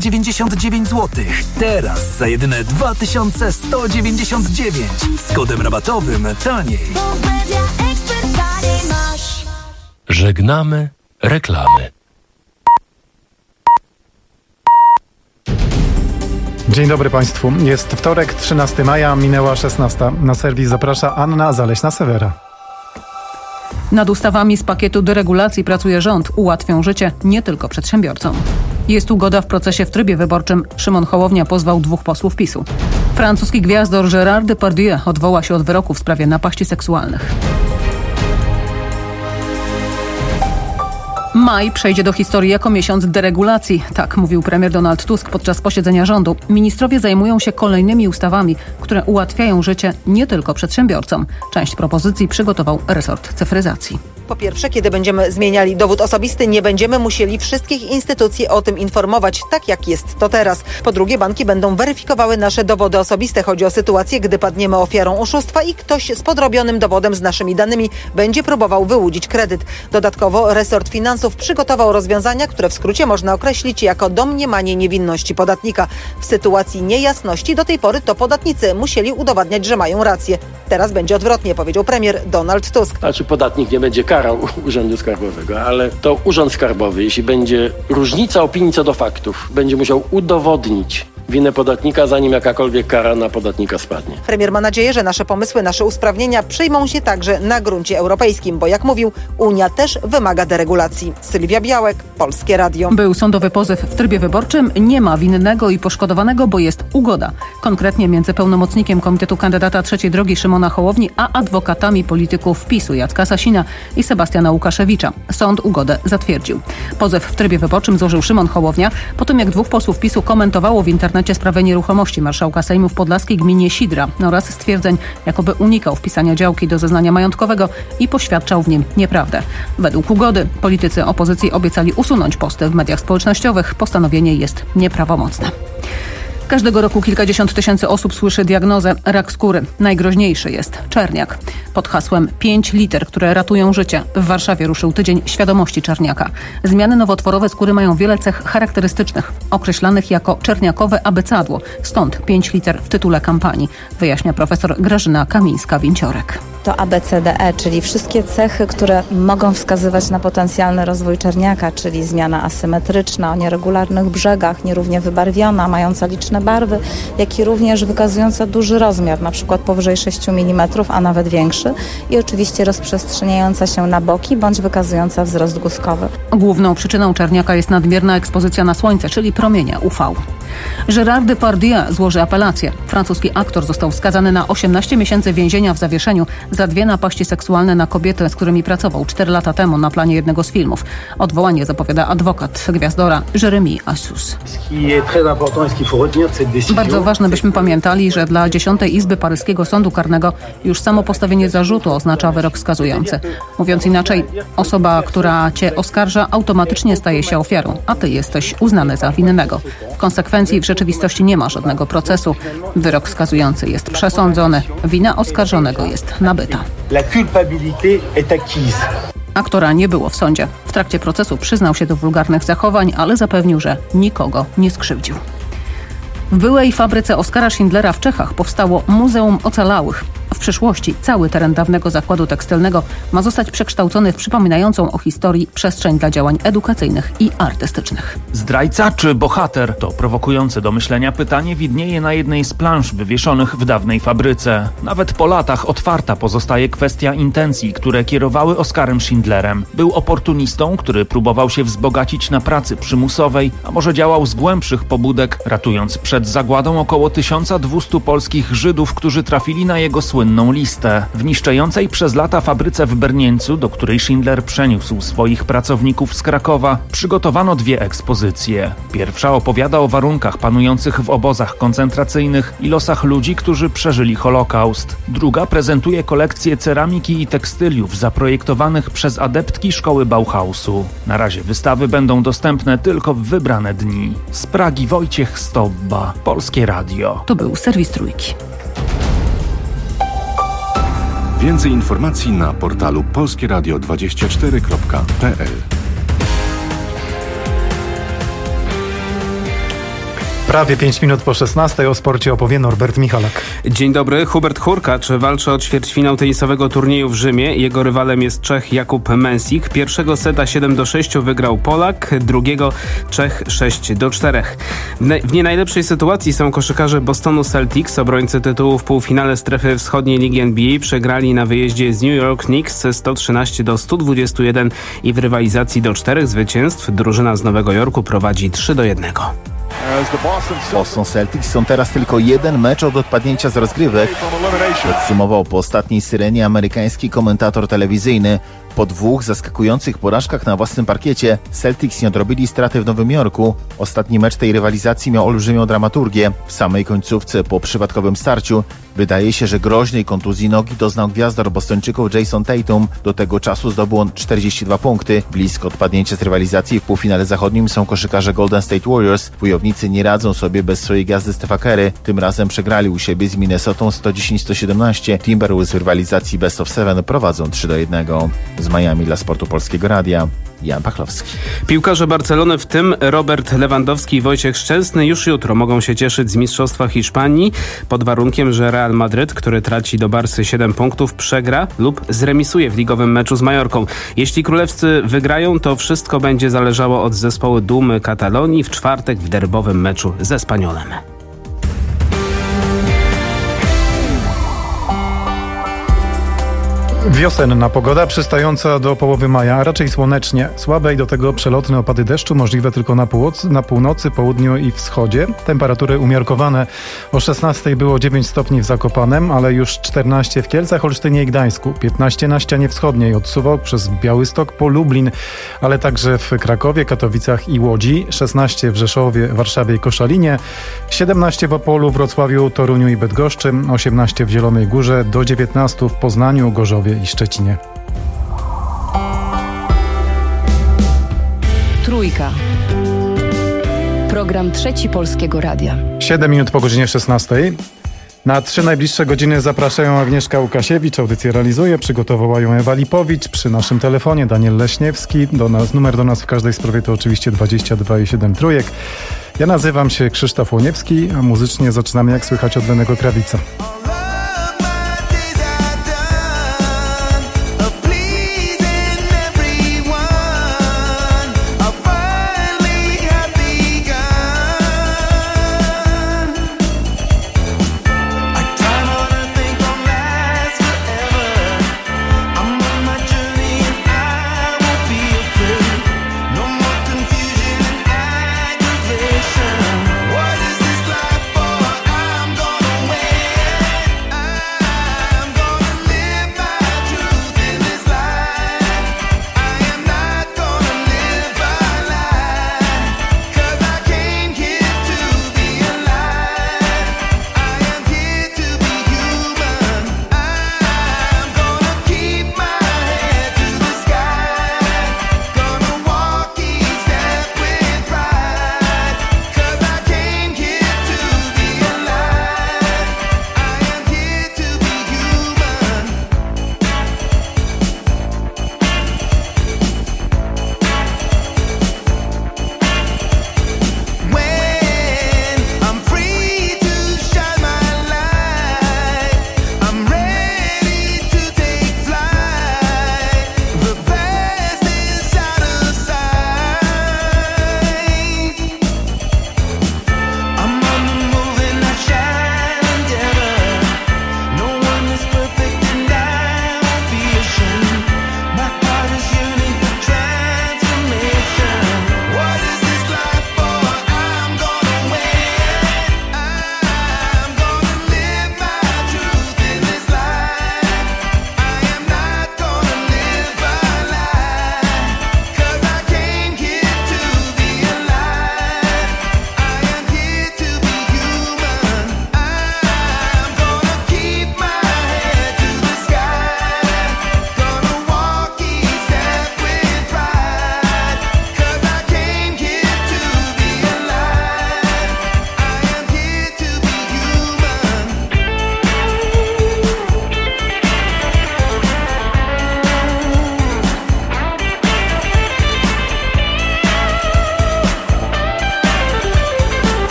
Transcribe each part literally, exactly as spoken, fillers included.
dziewięćdziesiąt dziewięć złotych. Teraz za jedyne dwa tysiące sto dziewięćdziesiąt dziewięć. Z kodem rabatowym taniej. Żegnamy reklamy. Dzień dobry Państwu. Jest wtorek, trzynastego maja, minęła szesnasta. Na serwis zaprasza Anna Zaleśna-Sewera. Nad ustawami z pakietu deregulacji pracuje rząd. Ułatwią życie nie tylko przedsiębiorcom. Jest ugoda w procesie w trybie wyborczym. Szymon Hołownia pozwał dwóch posłów PiSu. Francuski gwiazdor Gérard Depardieu odwoła się od wyroku w sprawie napaści seksualnych. Maj przejdzie do historii jako miesiąc deregulacji. Tak mówił premier Donald Tusk podczas posiedzenia rządu. Ministrowie zajmują się kolejnymi ustawami, które ułatwiają życie nie tylko przedsiębiorcom. Część propozycji przygotował resort cyfryzacji. Po pierwsze, kiedy będziemy zmieniali dowód osobisty, nie będziemy musieli wszystkich instytucji o tym informować, tak jak jest to teraz. Po drugie, banki będą weryfikowały nasze dowody osobiste. Chodzi o sytuację, gdy padniemy ofiarą oszustwa i ktoś z podrobionym dowodem z naszymi danymi będzie próbował wyłudzić kredyt. Dodatkowo resort finansów przygotował rozwiązania, które w skrócie można określić jako domniemanie niewinności podatnika. W sytuacji niejasności do tej pory to podatnicy musieli udowadniać, że mają rację. Teraz będzie odwrotnie, powiedział premier Donald Tusk. Znaczy podatnik nie będzie karał Urzędu Skarbowego, ale to Urząd Skarbowy, jeśli będzie różnica opinii co do faktów, będzie musiał udowodnić winę podatnika, zanim jakakolwiek kara na podatnika spadnie. Premier ma nadzieję, że nasze pomysły, nasze usprawnienia przyjmą się także na gruncie europejskim, bo jak mówił, Unia też wymaga deregulacji. Sylwia Białek, Polskie Radio. Był sądowy pozew w trybie wyborczym. Nie ma winnego i poszkodowanego, bo jest ugoda. Konkretnie między pełnomocnikiem Komitetu Kandydata Trzeciej Drogi Szymona Hołowni, a adwokatami polityków PiSu Jacka Sasina i Sebastiana Łukaszewicza. Sąd ugodę zatwierdził. Pozew w trybie wyborczym złożył Szymon Hołownia po tym, jak dwóch posłów PiSu komentowało w internecie sprawę nieruchomości marszałka Sejmu w podlaskiej gminie Sidra oraz stwierdzeń, jakoby unikał wpisania działki do zeznania majątkowego i poświadczał w nim nieprawdę. Według ugody politycy opozycji obiecali usunąć posty w mediach społecznościowych. Postanowienie jest nieprawomocne. Każdego roku kilkadziesiąt tysięcy osób słyszy diagnozę rak skóry. Najgroźniejszy jest czerniak. Pod hasłem pięć liter, które ratują życie, w Warszawie ruszył Tydzień Świadomości Czerniaka. Zmiany nowotworowe skóry mają wiele cech charakterystycznych, określanych jako czerniakowe abecadło. Stąd pięć liter w tytule kampanii, wyjaśnia profesor Grażyna Kamińska-Winciorek. To A B C D E, czyli wszystkie cechy, które mogą wskazywać na potencjalny rozwój czerniaka, czyli zmiana asymetryczna, o nieregularnych brzegach, nierównie wybarwiona, mająca liczne barwy, jak i również wykazująca duży rozmiar, na przykład powyżej sześć milimetrów, a nawet większy, i oczywiście rozprzestrzeniająca się na boki bądź wykazująca wzrost guzkowy. Główną przyczyną czerniaka jest nadmierna ekspozycja na słońce, czyli promienie U V. Gérard Depardieu złoży apelację. Francuski aktor został skazany na osiemnaście miesięcy więzienia w zawieszeniu za dwie napaści seksualne na kobiety, z którymi pracował cztery lata temu na planie jednego z filmów. Odwołanie zapowiada adwokat gwiazdora Jérémy Assus. Bardzo ważne, byśmy pamiętali, że dla dziesiątej Izby Paryskiego Sądu Karnego już samo postawienie zarzutu oznacza wyrok skazujący. Mówiąc inaczej, osoba, która cię oskarża, automatycznie staje się ofiarą, a ty jesteś uznany za winnego. W konsekwencji w rzeczywistości nie ma żadnego procesu. Wyrok skazujący jest przesądzony, wina oskarżonego jest nabyta. Aktora nie było w sądzie. W trakcie procesu przyznał się do wulgarnych zachowań, ale zapewnił, że nikogo nie skrzywdził. W byłej fabryce Oskara Schindlera w Czechach powstało Muzeum Ocalałych. W przyszłości cały teren dawnego zakładu tekstylnego ma zostać przekształcony w przypominającą o historii przestrzeń dla działań edukacyjnych i artystycznych. Zdrajca czy bohater? To prowokujące do myślenia pytanie widnieje na jednej z plansz wywieszonych w dawnej fabryce. Nawet po latach otwarta pozostaje kwestia intencji, które kierowały Oskarem Schindlerem. Był oportunistą, który próbował się wzbogacić na pracy przymusowej, a może działał z głębszych pobudek, ratując przed zagładą około tysiąc dwieście polskich Żydów, którzy trafili na jego słynną listę. W niszczejącej przez lata fabryce w Bernieńcu, do której Schindler przeniósł swoich pracowników z Krakowa, przygotowano dwie ekspozycje. Pierwsza opowiada o warunkach panujących w obozach koncentracyjnych i losach ludzi, którzy przeżyli Holokaust. Druga prezentuje kolekcję ceramiki i tekstyliów zaprojektowanych przez adeptki szkoły Bauhausu. Na razie wystawy będą dostępne tylko w wybrane dni. Z Pragi Wojciech Stobba, Polskie Radio. To był serwis Trójki. Więcej informacji na portalu polskie radio dwadzieścia cztery kropka p l. Prawie pięć minut po szesnastej o sporcie opowie Norbert Michalak. Dzień dobry. Hubert Hurkacz walczy o ćwierćfinał tenisowego turnieju w Rzymie. Jego rywalem jest Czech Jakub Mensik. Pierwszego seta siedem do sześciu wygrał Polak, drugiego Czech sześć do czterech. W nie najlepszej sytuacji są koszykarze Bostonu Celtics. Obrońcy tytułu w półfinale strefy wschodniej Ligi N B A przegrali na wyjeździe z New York Knicks sto trzynaście do stu dwudziestu jeden i w rywalizacji do czterech zwycięstw drużyna z Nowego Jorku prowadzi trzy do jednego. Boston Celtics są teraz tylko jeden mecz od odpadnięcia z rozgrywek, podsumował po ostatniej syrenie amerykański komentator telewizyjny. Po dwóch zaskakujących porażkach na własnym parkiecie Celtics nie odrobili straty w Nowym Jorku. Ostatni mecz tej rywalizacji miał olbrzymią dramaturgię. W samej końcówce po przypadkowym starciu wydaje się, że groźnej kontuzji nogi doznał gwiazdor Bostończyków Jason Tatum. Do tego czasu zdobył on czterdzieści dwa punkty. Blisko odpadnięcia z rywalizacji w półfinale zachodnim są koszykarze Golden State Warriors. Wojownicy nie radzą sobie bez swojej gwiazdy Stepha Curry. Tym razem przegrali u siebie z Minnesotą sto dziesięć do stu siedemnastu. Timberwolves w rywalizacji Best of Seven prowadzą trzy do jednego. Z Miami dla Sportu Polskiego Radia Jan Pachlowski. Piłkarze Barcelony, w tym Robert Lewandowski i Wojciech Szczęsny, już jutro mogą się cieszyć z Mistrzostwa Hiszpanii pod warunkiem, że Real Madryt, który traci do Barsy siedem punktów, przegra lub zremisuje w ligowym meczu z Majorką. Jeśli królewscy wygrają, to wszystko będzie zależało od zespołu Dumy Katalonii w czwartek w derbowym meczu ze Espanyolem. Wiosenna pogoda przystająca do połowy maja, a raczej słonecznie. Słabe i do tego przelotne opady deszczu możliwe tylko na, północy, na północy, południu i wschodzie. Temperatury umiarkowane. O szesnastej było dziewięć stopni w Zakopanem, ale już czternaście w Kielcach, Olsztynie i Gdańsku. piętnaście na ścianie wschodniej od Suwałk przez Białystok po Lublin, ale także w Krakowie, Katowicach i Łodzi. szesnaście w Rzeszowie, Warszawie i Koszalinie. siedemnaście w Opolu, Wrocławiu, Toruniu i Bydgoszczy. osiemnaście w Zielonej Górze, do dziewiętnastu w Poznaniu, Gorzowie i Szczecinie. Trójka. Program Trzeci Polskiego Radia. siedem minut po godzinie szesnastej. Na trzy najbliższe godziny zapraszają Agnieszka Łukasiewicz, audycję realizuje, przygotowała ją Ewa Lipowicz, przy naszym telefonie Daniel Leśniewski, do nas, numer do nas w każdej sprawie to oczywiście dwadzieścia dwa i siedem trójek. Ja nazywam się Krzysztof Łoniewski, a muzycznie zaczynamy, jak słychać, od Lennego Krawica.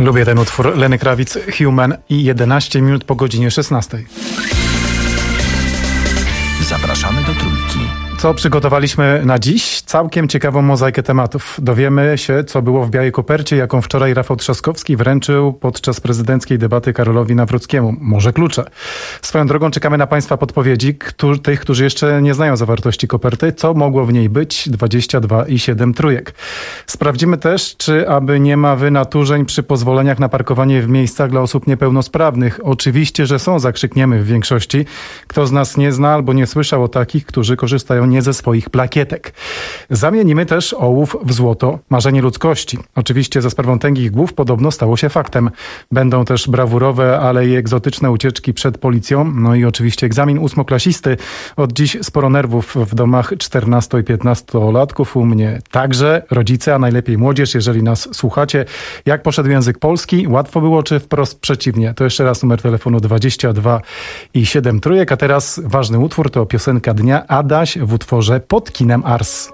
Lubię ten utwór. Lenny Kravitz, Human i jedenaście minut po godzinie szesnastej. Zapraszamy do Trójki. Co przygotowaliśmy na dziś? Całkiem ciekawą mozaikę tematów. Dowiemy się, co było w białej kopercie, jaką wczoraj Rafał Trzaskowski wręczył podczas prezydenckiej debaty Karolowi Nawrockiemu. Może klucze. Swoją drogą czekamy na Państwa podpowiedzi, którzy, tych, którzy jeszcze nie znają zawartości koperty. Co mogło w niej być? dwadzieścia dwa i siedem trójek. Sprawdzimy też, czy aby nie ma wynaturzeń przy pozwoleniach na parkowanie w miejscach dla osób niepełnosprawnych. Oczywiście, że są, zakrzykniemy w większości. Kto z nas nie zna albo nie słyszał o takich, którzy korzystają nie ze swoich plakietek. Zamienimy też ołów w złoto, marzenie ludzkości. Oczywiście za sprawą tęgich głów podobno stało się faktem. Będą też brawurowe, ale i egzotyczne ucieczki przed policją. No i oczywiście egzamin ósmoklasisty. Od dziś sporo nerwów w domach czternasto- i piętnastolatków. U mnie także. Rodzice, a najlepiej młodzież, jeżeli nas słuchacie. Jak poszedł język polski? Łatwo było, czy wprost przeciwnie? To jeszcze raz numer telefonu dwadzieścia dwa i siedem trójek. A teraz ważny utwór, to piosenka dnia. Adaś w utworze Pod kinem Ars.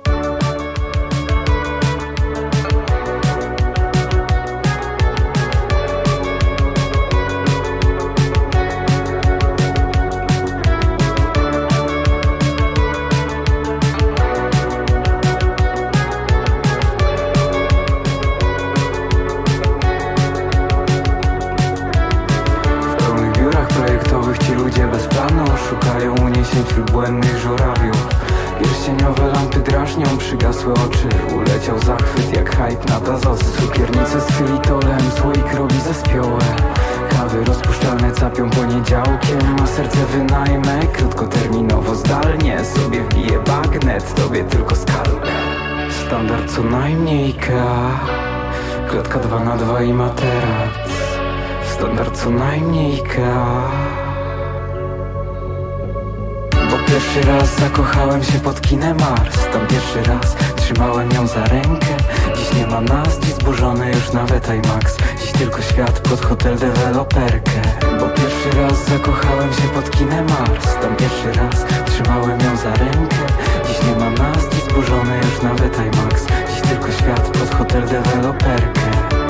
W pełnych biurach projektowych ci ludzie bez planu szukają uniesień wśród błędnych żurawiów. Pierścieniowe lampy drażnią, przygasłe oczy. Uleciał zachwyt jak hype na Tazosy. Cukiernice z xylitolem, słoik robi zespiołe. Kawy rozpuszczalne capią poniedziałkiem. A serce wynajmę krótkoterminowo, zdalnie. Sobie wbije bagnet, tobie tylko skalpę. Standard co najmniej Ikea. Klatka dwa na dwa i materac. Standard co najmniej Ikea. Bo pierwszy raz zakochałem się pod kinem Ars. Tam pierwszy raz trzymałem ją za rękę. Dziś nie ma nas, dziś zburzony już nawet IMAX. Dziś tylko świat pod hotel deweloperkę. Bo pierwszy raz zakochałem się pod kinem Ars. Tam pierwszy raz trzymałem ją za rękę. Dziś nie ma nas, dziś zburzony już nawet IMAX. Dziś tylko świat pod hotel deweloperkę.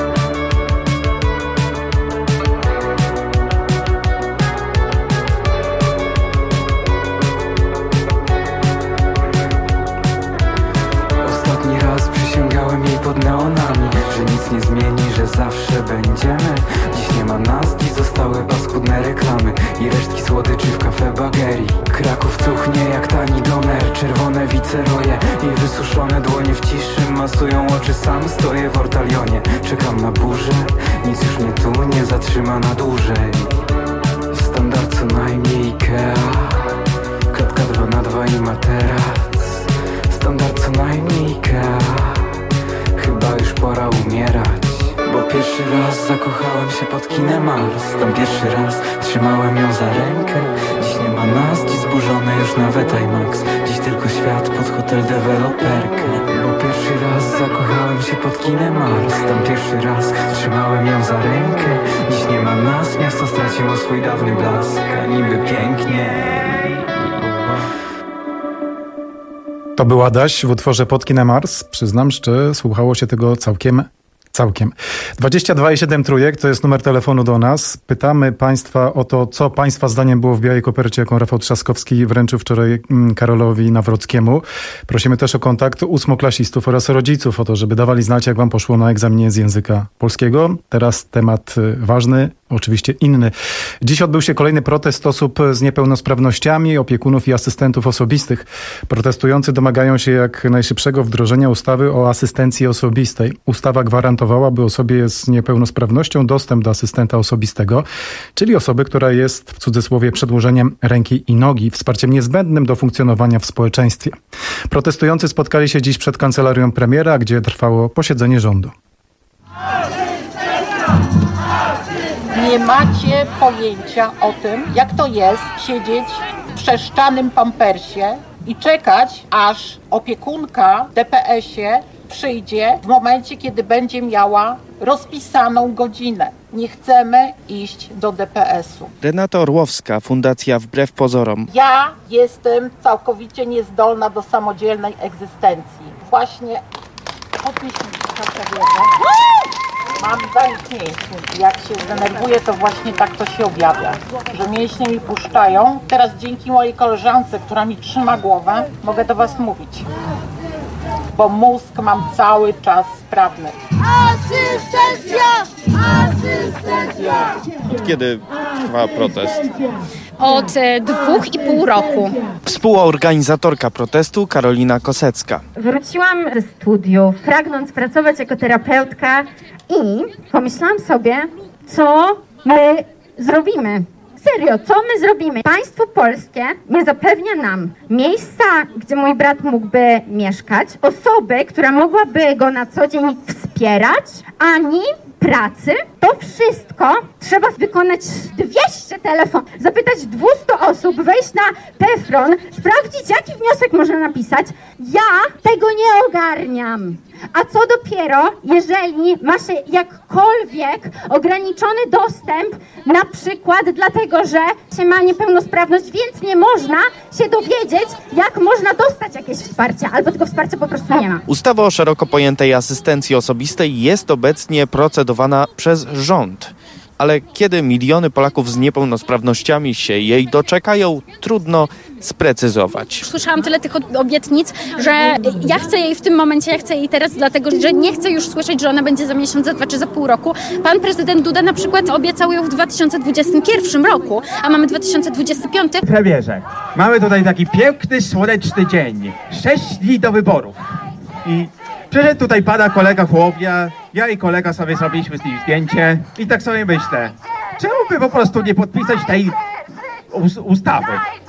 Pod neonami, że nic nie zmieni, że zawsze będziemy. Dziś nie ma nas, dziś zostały paskudne reklamy i resztki słodyczy w kafe Bagerii. Kraków cuchnie jak tani doner, czerwone wiceroje i wysuszone dłonie w ciszy masują oczy. Sam stoję w ortalionie, czekam na burzę. Nic już mnie tu nie zatrzyma na dłużej. Standard co najmniej Ikea. Klatka dwa na dwa i materac. Standard co najmniej Ikea. Chyba już pora umierać. Bo pierwszy raz zakochałem się pod kinem Ars. Tam pierwszy raz trzymałem ją za rękę. Dziś nie ma nas, dziś zburzony już nawet IMAX. Dziś tylko świat pod hotel deweloperkę. Bo pierwszy raz zakochałem się pod kinem Ars. Tam pierwszy raz trzymałem ją za rękę. Dziś nie ma nas, miasto straciło swój dawny blask. A niby pięknie. To był Adaś w utworze Pod kinem Ars. Przyznam, że słuchało się tego całkiem, całkiem. dwadzieścia dwa i siedem trójek to jest numer telefonu do nas. Pytamy Państwa o to, co Państwa zdaniem było w białej kopercie, jaką Rafał Trzaskowski wręczył wczoraj Karolowi Nawrockiemu. Prosimy też o kontakt ósmoklasistów oraz rodziców, o to, żeby dawali znać, jak Wam poszło na egzaminie z języka polskiego. Teraz temat ważny, oczywiście inny. Dziś odbył się kolejny protest osób z niepełnosprawnościami, opiekunów i asystentów osobistych. Protestujący domagają się jak najszybszego wdrożenia ustawy o asystencji osobistej. Ustawa gwarantowałaby osobie z niepełnosprawnością dostęp do asystenta osobistego, czyli osoby, która jest w cudzysłowie przedłużeniem ręki i nogi, wsparciem niezbędnym do funkcjonowania w społeczeństwie. Protestujący spotkali się dziś przed kancelarią premiera, gdzie trwało posiedzenie rządu. Nie macie pojęcia o tym, jak to jest siedzieć w przeszczanym pampersie i czekać, aż opiekunka w D P S-ie przyjdzie w momencie, kiedy będzie miała rozpisaną godzinę. Nie chcemy iść do D P S-u. Renata Orłowska, Fundacja Wbrew Pozorom. Ja jestem całkowicie niezdolna do samodzielnej egzystencji. Właśnie podnieś mi Mam zanik mięśni. Jak się zdenerwuję, to właśnie tak to się objawia, że mięśnie mi puszczają. Teraz dzięki mojej koleżance, która mi trzyma głowę, mogę do was mówić, bo mózg mam cały czas sprawny. Asystencja! Asystencja! Od kiedy trwa protest? Od dwóch i pół roku. Współorganizatorka protestu Karolina Kosecka. Wróciłam ze studiów, pragnąc pracować jako terapeutka i pomyślałam sobie, co my zrobimy. Serio, co my zrobimy? Państwo polskie nie zapewnia nam miejsca, gdzie mój brat mógłby mieszkać, osoby, która mogłaby go na co dzień wspierać, ani pracy. To wszystko trzeba wykonać dwieście telefonów, zapytać dwieście osób, wejść na Pefron, sprawdzić, jaki wniosek można napisać. Ja tego nie ogarniam. A co dopiero, jeżeli ma się jakkolwiek ograniczony dostęp, na przykład dlatego, że się ma niepełnosprawność, więc nie można się dowiedzieć, jak można dostać jakieś wsparcie, albo tego wsparcia po prostu nie ma. Ustawa o szeroko pojętej asystencji osobistej jest obecnie procedowana przez rząd. Ale kiedy miliony Polaków z niepełnosprawnościami się jej doczekają, trudno sprecyzować. Słyszałam tyle tych obietnic, że ja chcę jej w tym momencie, ja chcę jej teraz, dlatego że nie chcę już słyszeć, że ona będzie za miesiąc, za dwa czy za pół roku. Pan prezydent Duda na przykład obiecał ją w dwa tysiące dwudziestym pierwszym roku, a mamy dwa tysiące dwudziesty piąty. Premierze, mamy tutaj taki piękny, słoneczny dzień. Sześć dni do wyborów. I przyszedł tutaj pana kolega Hołownia, ja i kolega sobie zrobiliśmy z nim zdjęcie i tak sobie myślę, czemu by po prostu nie podpisać tej us- ustawy?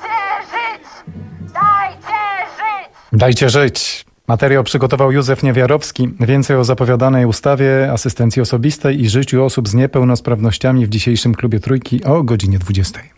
Dajcie żyć! Materiał przygotował Józef Niewiarowski. Więcej o zapowiadanej ustawie asystencji osobistej i życiu osób z niepełnosprawnościami w dzisiejszym Klubie Trójki o godzinie dwudziestej.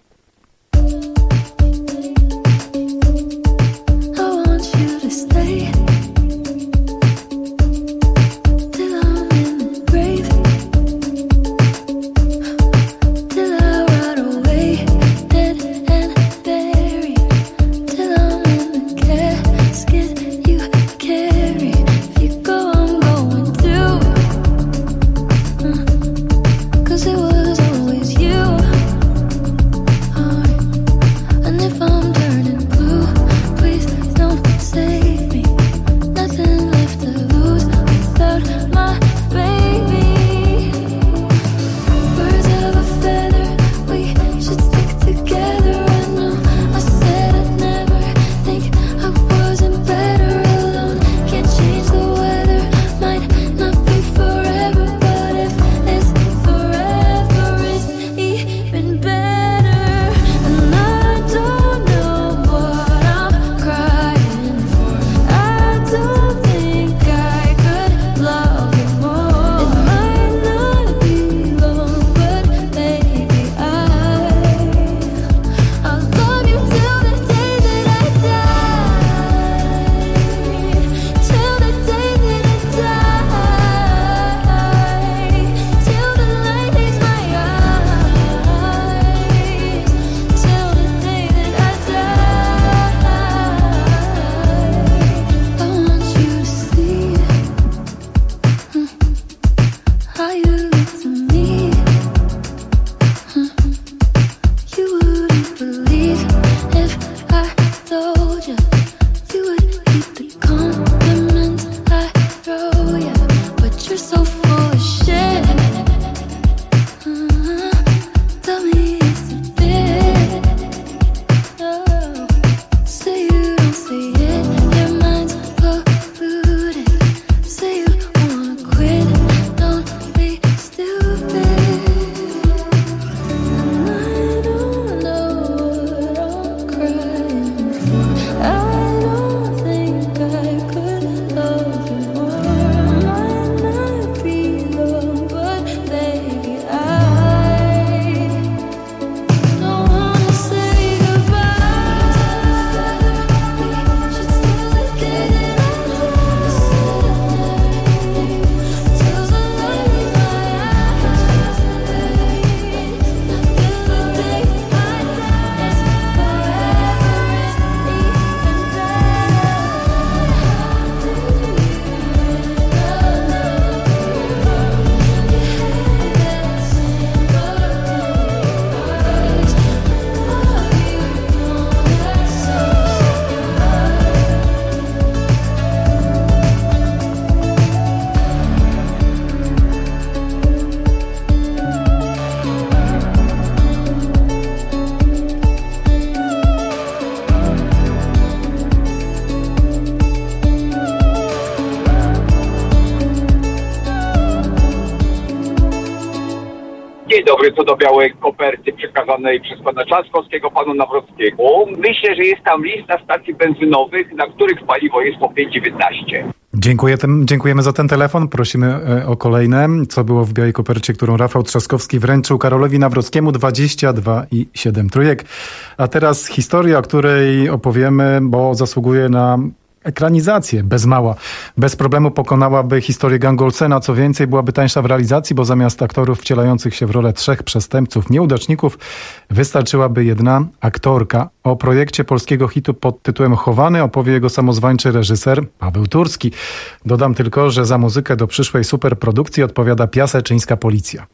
dobry, co do białej koperty przekazanej przez pana Trzaskowskiego panu Nawrockiemu. Myślę, że jest tam lista stacji benzynowych, na których paliwo jest po pięć dziewiętnaście. Dziękuję tym, dziękujemy za ten telefon. Prosimy o kolejne. Co było w białej kopercie, którą Rafał Trzaskowski wręczył Karolowi Nawrockiemu? dwadzieścia dwa i siedem trójek. A teraz historia, o której opowiemy, bo zasługuje na ekranizację bez mała. Bez problemu pokonałaby historię gangu Olsena. Co więcej, byłaby tańsza w realizacji, bo zamiast aktorów wcielających się w rolę trzech przestępców, nieudaczników, wystarczyłaby jedna aktorka. O projekcie polskiego hitu pod tytułem Chowany opowie jego samozwańczy reżyser Paweł Turski. Dodam tylko, że za muzykę do przyszłej superprodukcji odpowiada piaseczyńska Policja.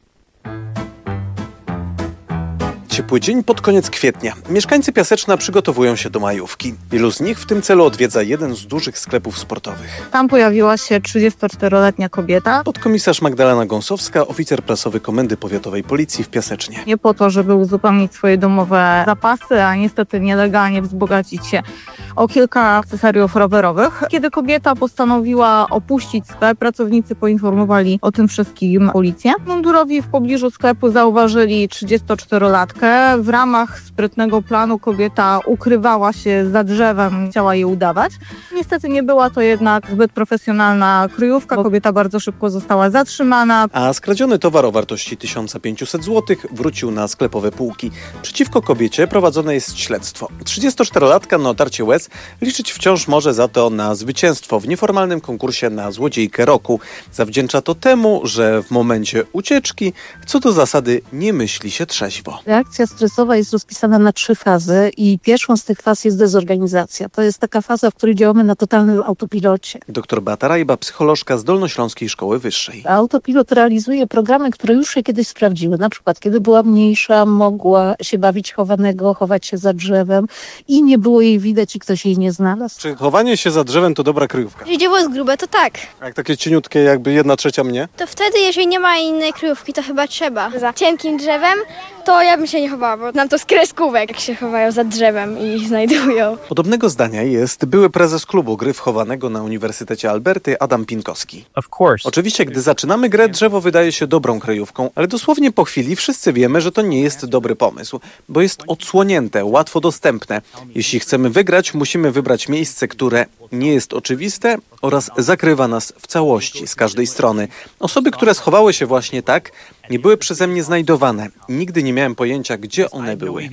Ciepły dzień pod koniec kwietnia. Mieszkańcy Piaseczna przygotowują się do majówki. Wielu z nich w tym celu odwiedza jeden z dużych sklepów sportowych. Tam pojawiła się trzydziestoczteroletnia kobieta. Podkomisarz Magdalena Gąsowska, oficer prasowy Komendy Powiatowej Policji w Piasecznie. Nie po to, żeby uzupełnić swoje domowe zapasy, a niestety nielegalnie wzbogacić się o kilka akcesoriów rowerowych. Kiedy kobieta postanowiła opuścić sklep, pracownicy poinformowali o tym wszystkim policję. Mundurowi w pobliżu sklepu zauważyli trzydziestoczterolatkę. W ramach sprytnego planu kobieta ukrywała się za drzewem, chciała je udawać. Niestety nie była to jednak zbyt profesjonalna kryjówka. Kobieta bardzo szybko została zatrzymana. A skradziony towar o wartości tysiąc pięćset złotych wrócił na sklepowe półki. Przeciwko kobiecie prowadzone jest śledztwo. trzydziestoczterolatka na otarcie łez liczyć wciąż może za to na zwycięstwo w nieformalnym konkursie na złodziejkę roku. Zawdzięcza to temu, że w momencie ucieczki co do zasady nie myśli się trzeźwo. Reakcja stresowa jest rozpisana na trzy fazy i pierwszą z tych faz jest dezorganizacja. To jest taka faza, w której działamy na totalnym autopilocie. Doktor Beata Rajba, psycholożka z Dolnośląskiej Szkoły Wyższej. Autopilot realizuje programy, które już się kiedyś sprawdziły. Na przykład, kiedy była mniejsza, mogła się bawić chowanego, chować się za drzewem i nie było jej widać i ktoś jej nie znalazł. Czy chowanie się za drzewem to dobra kryjówka? Jeżeli dzieło jest grube, to tak. A jak takie cieniutkie, jakby jedna trzecia mnie? To wtedy, jeżeli nie ma innej kryjówki, to chyba trzeba. Za cienkim drzewem, to ja bym się nie chowała, bo znam to z kreskówek, jak się chowają za drzewem i ich znajdują. Podobnego zdania jest były prezes klubu gry wchowanego na Uniwersytecie Alberty Adam Pinkowski. Of course. Oczywiście, gdy zaczynamy grę, drzewo wydaje się dobrą kryjówką, ale dosłownie po chwili wszyscy wiemy, że to nie jest dobry pomysł, bo jest odsłonięte, łatwo dostępne. Jeśli chcemy wygrać, musimy wybrać miejsce, które nie jest oczywiste oraz zakrywa nas w całości, z każdej strony. Osoby, które schowały się właśnie tak, nie były przeze mnie znajdowane. Nigdy nie miałem pojęcia, gdzie one były.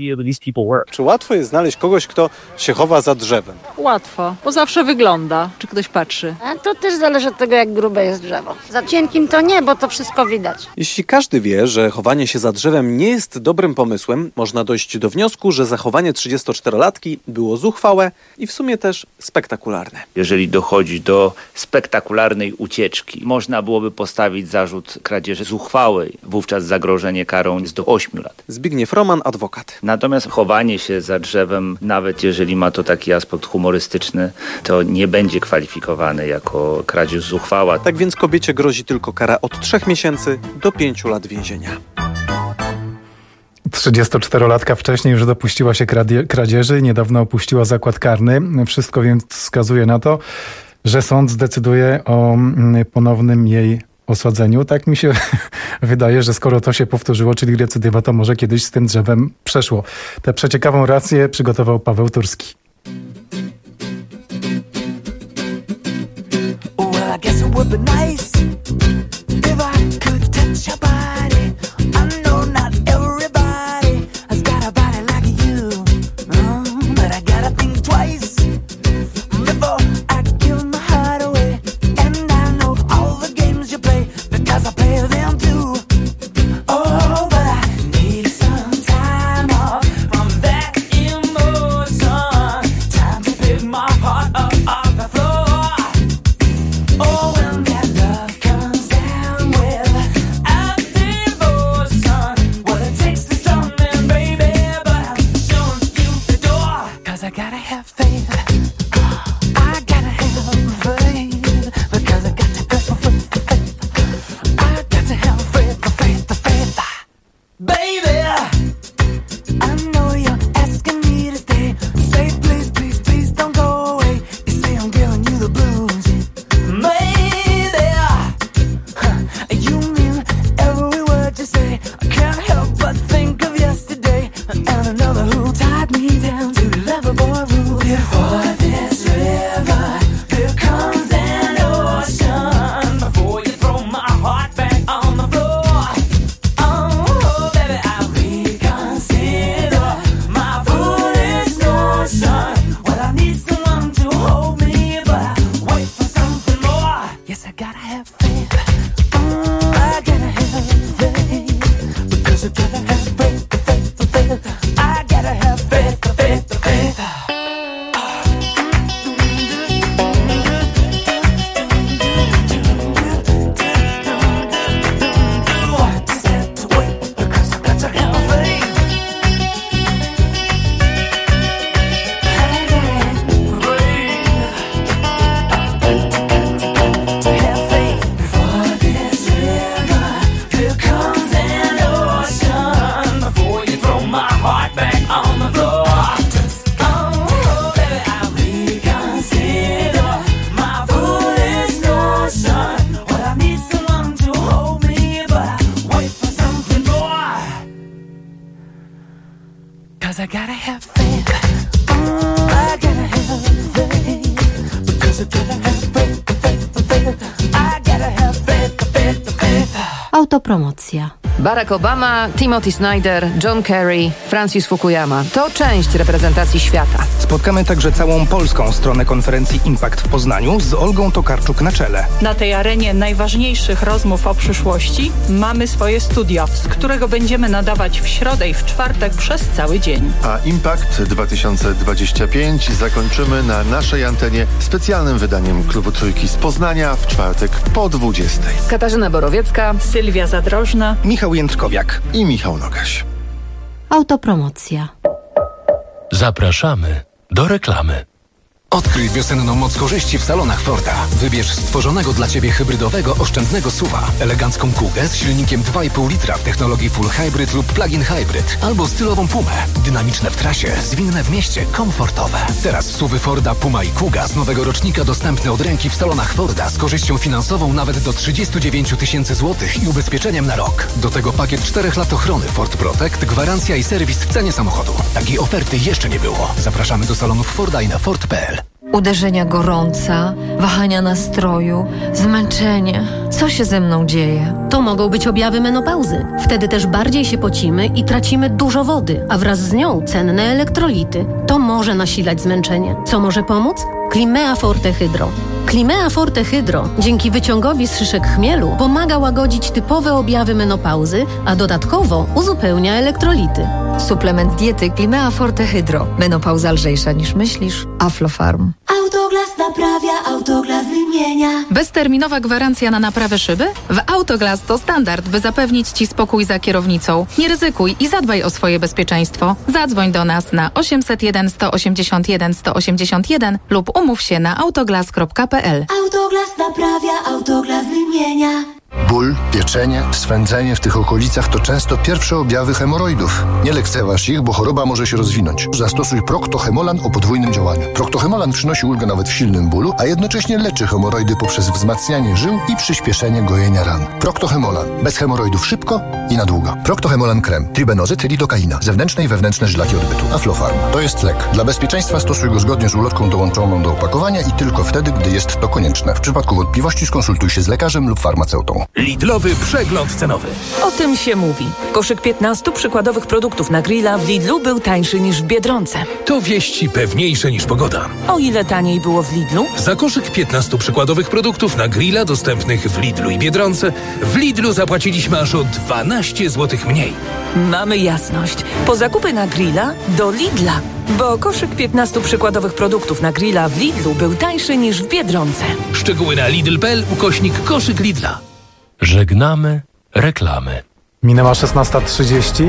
Czy łatwo jest znaleźć kogoś, kto się chowa za drzewem? Łatwo, bo zawsze wygląda, czy ktoś patrzy. A to też zależy od tego, jak grube jest drzewo. Za cienkim to nie, bo to wszystko widać. Jeśli każdy wie, że chowanie się za drzewem nie jest dobrym pomysłem, można dojść do wniosku, że zachowanie trzydziestoczterolatki było zuchwałe i w sumie też spektakularne. Jeżeli dochodzi do spektakularnej ucieczki, można byłoby postawić zarzut kradzieży zuchwałej. Wówczas zagrożenie karą jest do ośmiu lat. Zbigniew Roman, adwokat. Natomiast chowanie się za drzewem, nawet jeżeli ma to taki aspekt humorystyczny, to nie będzie kwalifikowane jako kradzież zuchwała. Tak więc kobiecie grozi tylko kara od trzech miesięcy do pięciu lat więzienia. trzydziestoczterolatka wcześniej już dopuściła się kradzieży, niedawno opuściła zakład karny. Wszystko więc wskazuje na to, że sąd zdecyduje o ponownym jej osadzeniu. Tak mi się wydaje, że skoro to się powtórzyło, czyli recydywa, to może kiedyś z tym drzewem przeszło. Tę przeciekawą rację przygotował Paweł Turski. Can't help Autopromocja. Barack Obama, Timothy Snyder, John Kerry, Francis Fukuyama. To część reprezentacji świata. Spotkamy także całą polską stronę konferencji Impact w Poznaniu z Olgą Tokarczuk na czele. Na tej arenie najważniejszych rozmów o przyszłości mamy swoje studio, z którego będziemy nadawać w środę i w czwartek przez cały dzień. A Impact dwa tysiące dwadzieścia pięć zakończymy na naszej antenie specjalnym wydaniem Klubu Trójki z Poznania w czwartek po dwudziestej. Katarzyna Borowiecka, Sylwia Zadrożna, Michał Jędrkowiak i Michał Nogaś. Autopromocja. Zapraszamy do reklamy. Odkryj wiosenną moc korzyści w salonach Forda. Wybierz stworzonego dla Ciebie hybrydowego, oszczędnego S U V-a, elegancką Kugę z silnikiem dwa i pół litra w technologii Full Hybrid lub Plug-in Hybrid, albo stylową Pumę. Dynamiczne w trasie, zwinne w mieście, komfortowe. Teraz S U V-y Forda, Puma i Kuga z nowego rocznika dostępne od ręki w salonach Forda z korzyścią finansową nawet do trzydzieści dziewięć tysięcy złotych i ubezpieczeniem na rok. Do tego pakiet czterech lat ochrony Ford Protect, gwarancja i serwis w cenie samochodu. Takiej oferty jeszcze nie było. Zapraszamy do salonów Forda i na Ford kropka p l. Uderzenia gorąca, wahania nastroju, zmęczenie. Co się ze mną dzieje? To mogą być objawy menopauzy. Wtedy też bardziej się pocimy i tracimy dużo wody, a wraz z nią cenne elektrolity. To może nasilać zmęczenie. Co może pomóc? Climea Forte Hydro. Climea Forte Hydro dzięki wyciągowi z szyszek chmielu pomaga łagodzić typowe objawy menopauzy, a dodatkowo uzupełnia elektrolity. Suplement diety Climea Forte Hydro. Menopauza lżejsza niż myślisz. Aflofarm. Autoglas naprawia, Autoglas wymienia. Bezterminowa gwarancja na naprawę szyby? W Autoglas to standard, by zapewnić Ci spokój za kierownicą. Nie ryzykuj i zadbaj o swoje bezpieczeństwo. Zadzwoń do nas na osiemset jeden, sto osiemdziesiąt jeden, sto osiemdziesiąt jeden lub umów się na autoglas kropka p l. Autoglas naprawia, Autoglas wymienia. Ból, pieczenie, swędzenie w tych okolicach to często pierwsze objawy hemoroidów. Nie lekceważ ich, bo choroba może się rozwinąć. Zastosuj Procto-Hemolan o podwójnym działaniu. Procto-Hemolan przynosi ulgę nawet w silnym bólu, a jednocześnie leczy hemoroidy poprzez wzmacnianie żył i przyspieszenie gojenia ran. Procto-Hemolan. Bez hemoroidów szybko i na długo. Procto-Hemolan krem. Tribenozyt, lidokaina. Zewnętrzne i wewnętrzne żylaki odbytu. Aflofarm. To jest lek. Dla bezpieczeństwa stosuj go zgodnie z ulotką dołączoną do opakowania i tylko wtedy, gdy jest to konieczne. W przypadku wątpliwości skonsultuj się z lekarzem lub farmaceutą. Lidlowy przegląd cenowy. O tym się mówi. Koszyk piętnastu przykładowych produktów na grilla w Lidlu był tańszy niż w Biedronce. To wieści pewniejsze niż pogoda. O ile taniej było w Lidlu? Za koszyk piętnastu przykładowych produktów na grilla dostępnych w Lidlu i Biedronce w Lidlu zapłaciliśmy aż o dwanaście złotych mniej. Mamy jasność. Po zakupy na grilla do Lidla. Bo koszyk piętnastu przykładowych produktów na grilla w Lidlu był tańszy niż w Biedronce. Szczegóły na lidl kropka p l ukośnik koszyk Lidla. Żegnamy reklamy. Minęła szesnasta trzydzieści.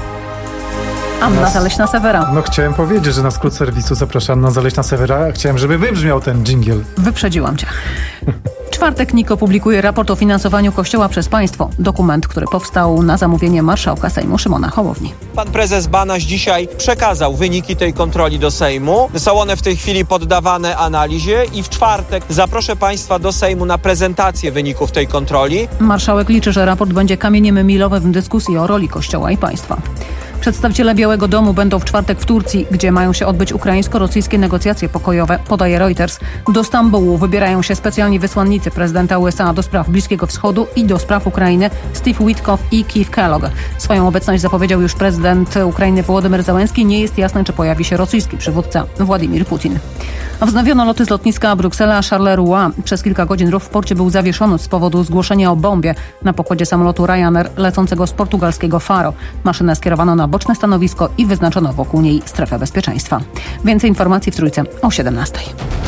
Anna Zaleśna-Sewera. No chciałem powiedzieć, że na skrót serwisu zapraszam na Zaleśna-Sewera. Chciałem, żeby wybrzmiał ten dżingiel. Wyprzedziłam cię. Czwartek NIK opublikuje raport o finansowaniu Kościoła przez państwo. Dokument, który powstał na zamówienie marszałka Sejmu Szymona Hołowni. Pan prezes Banaś dzisiaj przekazał wyniki tej kontroli do Sejmu. Są one w tej chwili poddawane analizie i w czwartek zaproszę państwa do Sejmu na prezentację wyników tej kontroli. Marszałek liczy, że raport będzie kamieniem milowym w dyskusji o roli Kościoła i państwa. Przedstawiciele Białego Domu będą w czwartek w Turcji, gdzie mają się odbyć ukraińsko-rosyjskie negocjacje pokojowe, podaje Reuters. Do Stambułu wybierają się specjalni wysłannicy prezydenta U S A do spraw Bliskiego Wschodu i do spraw Ukrainy Steve Witkoff i Keith Kellogg. Swoją obecność zapowiedział już prezydent Ukrainy Wołodymyr Zełenski. Nie jest jasne, czy pojawi się rosyjski przywódca Władimir Putin. Wznowiono loty z lotniska Bruksela-Charleroi. Przez kilka godzin ruch w porcie był zawieszony z powodu zgłoszenia o bombie na pokładzie samolotu Ryanair lecącego z portugalskiego Faro. Maszynę skierowano na boczne stanowisko i wyznaczono wokół niej strefę bezpieczeństwa. Więcej informacji w Trójce o siedemnastej.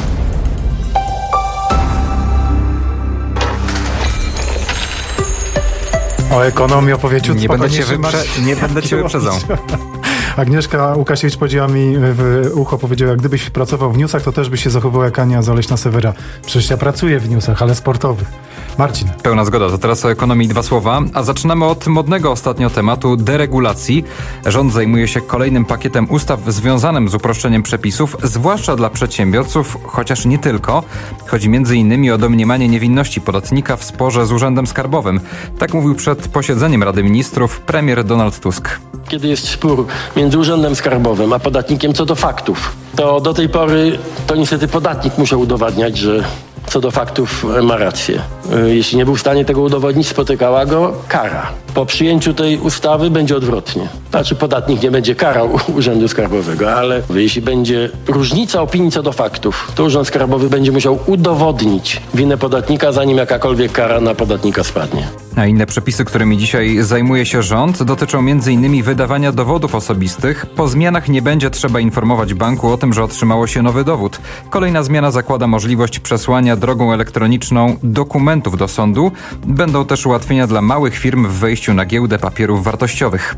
O ekonomii opowiedział. Nie będę cię, wyprze- nie będę cię wyprzedzał. Agnieszka Łukasiewicz powiedziała mi w ucho, powiedziała, gdybyś pracował w newsach, to też byś się zachował jak Ania Zaleśna-Sewera. Przecież ja pracuję w newsach, ale sportowych. Marcin. Pełna zgoda. To teraz o ekonomii dwa słowa. A zaczynamy od modnego ostatnio tematu deregulacji. Rząd zajmuje się kolejnym pakietem ustaw związanym z uproszczeniem przepisów, zwłaszcza dla przedsiębiorców, chociaż nie tylko. Chodzi między innymi o domniemanie niewinności podatnika w sporze z Urzędem Skarbowym. Tak mówił przed posiedzeniem Rady Ministrów premier Donald Tusk. Kiedy jest spór między Urzędem Skarbowym a podatnikiem co do faktów, to do tej pory to niestety podatnik musiał udowadniać, że co do faktów ma rację. Jeśli nie był w stanie tego udowodnić, spotykała go kara. Po przyjęciu tej ustawy będzie odwrotnie. Znaczy podatnik nie będzie karał Urzędu Skarbowego, ale jeśli będzie różnica opinii co do faktów, to Urząd Skarbowy będzie musiał udowodnić winę podatnika, zanim jakakolwiek kara na podatnika spadnie. A inne przepisy, którymi dzisiaj zajmuje się rząd, dotyczą między innymi wydawania dowodów osobistych. Po zmianach nie będzie trzeba informować banku o tym, że otrzymało się nowy dowód. Kolejna zmiana zakłada możliwość przesłania drogą elektroniczną dokumentów do sądu. Będą też ułatwienia dla małych firm w wejściu na giełdę papierów wartościowych.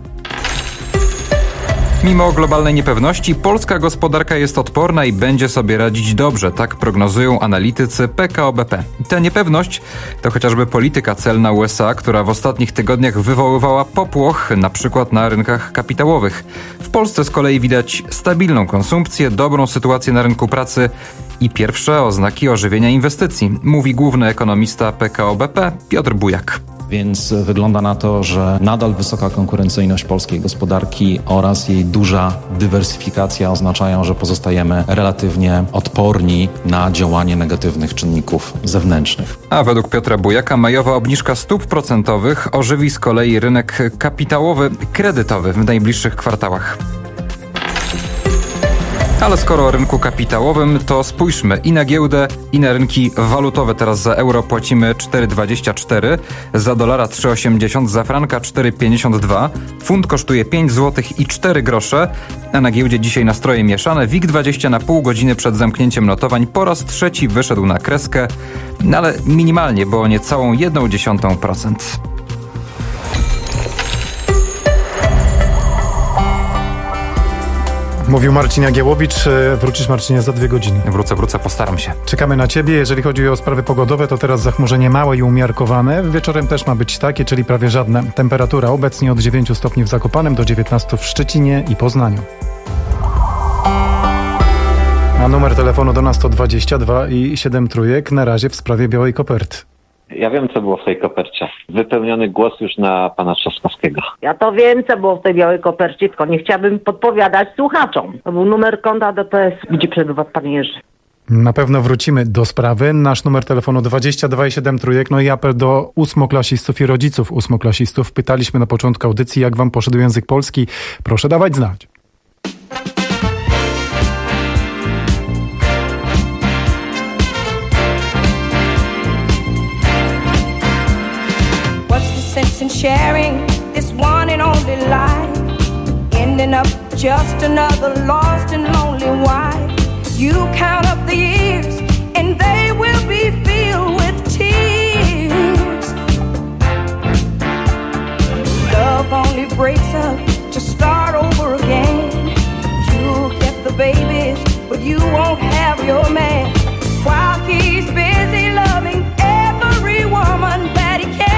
Mimo globalnej niepewności, polska gospodarka jest odporna i będzie sobie radzić dobrze, tak prognozują analitycy P K O B P. Ta niepewność to chociażby polityka celna U S A, która w ostatnich tygodniach wywoływała popłoch, na przykład na rynkach kapitałowych. W Polsce z kolei widać stabilną konsumpcję, dobrą sytuację na rynku pracy i pierwsze oznaki ożywienia inwestycji, mówi główny ekonomista P K O B P Piotr Bujak. Więc wygląda na to, że nadal wysoka konkurencyjność polskiej gospodarki oraz jej duża dywersyfikacja oznaczają, że pozostajemy relatywnie odporni na działanie negatywnych czynników zewnętrznych. A według Piotra Bujaka majowa obniżka stóp procentowych ożywi z kolei rynek kapitałowy, kredytowy w najbliższych kwartałach. Ale skoro o rynku kapitałowym, to spójrzmy i na giełdę, i na rynki walutowe. Teraz za euro płacimy cztery dwadzieścia cztery, za dolara trzy osiemdziesiąt, za franka cztery pięćdziesiąt dwa, funt kosztuje pięć złotych i cztery grosze, a na giełdzie dzisiaj nastroje mieszane. WIG dwadzieścia na pół godziny przed zamknięciem notowań po raz trzeci wyszedł na kreskę, no ale minimalnie, bo o niecałą jedną dziesiątą procent. Mówił Marcin Jagiełowicz. Wrócisz, Marcinie, za dwie godziny. Wrócę, wrócę, postaram się. Czekamy na ciebie. Jeżeli chodzi o sprawy pogodowe, to teraz zachmurzenie małe i umiarkowane. Wieczorem też ma być takie, czyli prawie żadne. Temperatura obecnie od dziewięciu stopni w Zakopanem do dziewiętnastu w Szczecinie i Poznaniu. A numer telefonu do nas to dwadzieścia dwa i siedem trójek. Na razie w sprawie białej koperty. Ja wiem, co było w tej kopercie. Wypełniony głos już na pana Trzaskowskiego. Ja to wiem, co było w tej białej kopercie, tylko nie chciałabym podpowiadać słuchaczom. To był numer konta D P S, gdzie przebywa pan Jerzy. Na pewno wrócimy do sprawy. Nasz numer telefonu dwadzieścia dwa i siedem trójek. No i apel do ósmoklasistów i rodziców ósmoklasistów. Pytaliśmy na początku audycji, jak wam poszedł język polski. Proszę dawać znać. In sharing this one and only life, ending up just another lost and lonely wife. You count up the years and they will be filled with tears. Love only breaks up to start over again. You'll get the babies, but you won't have your man, while he's busy loving every woman that he can.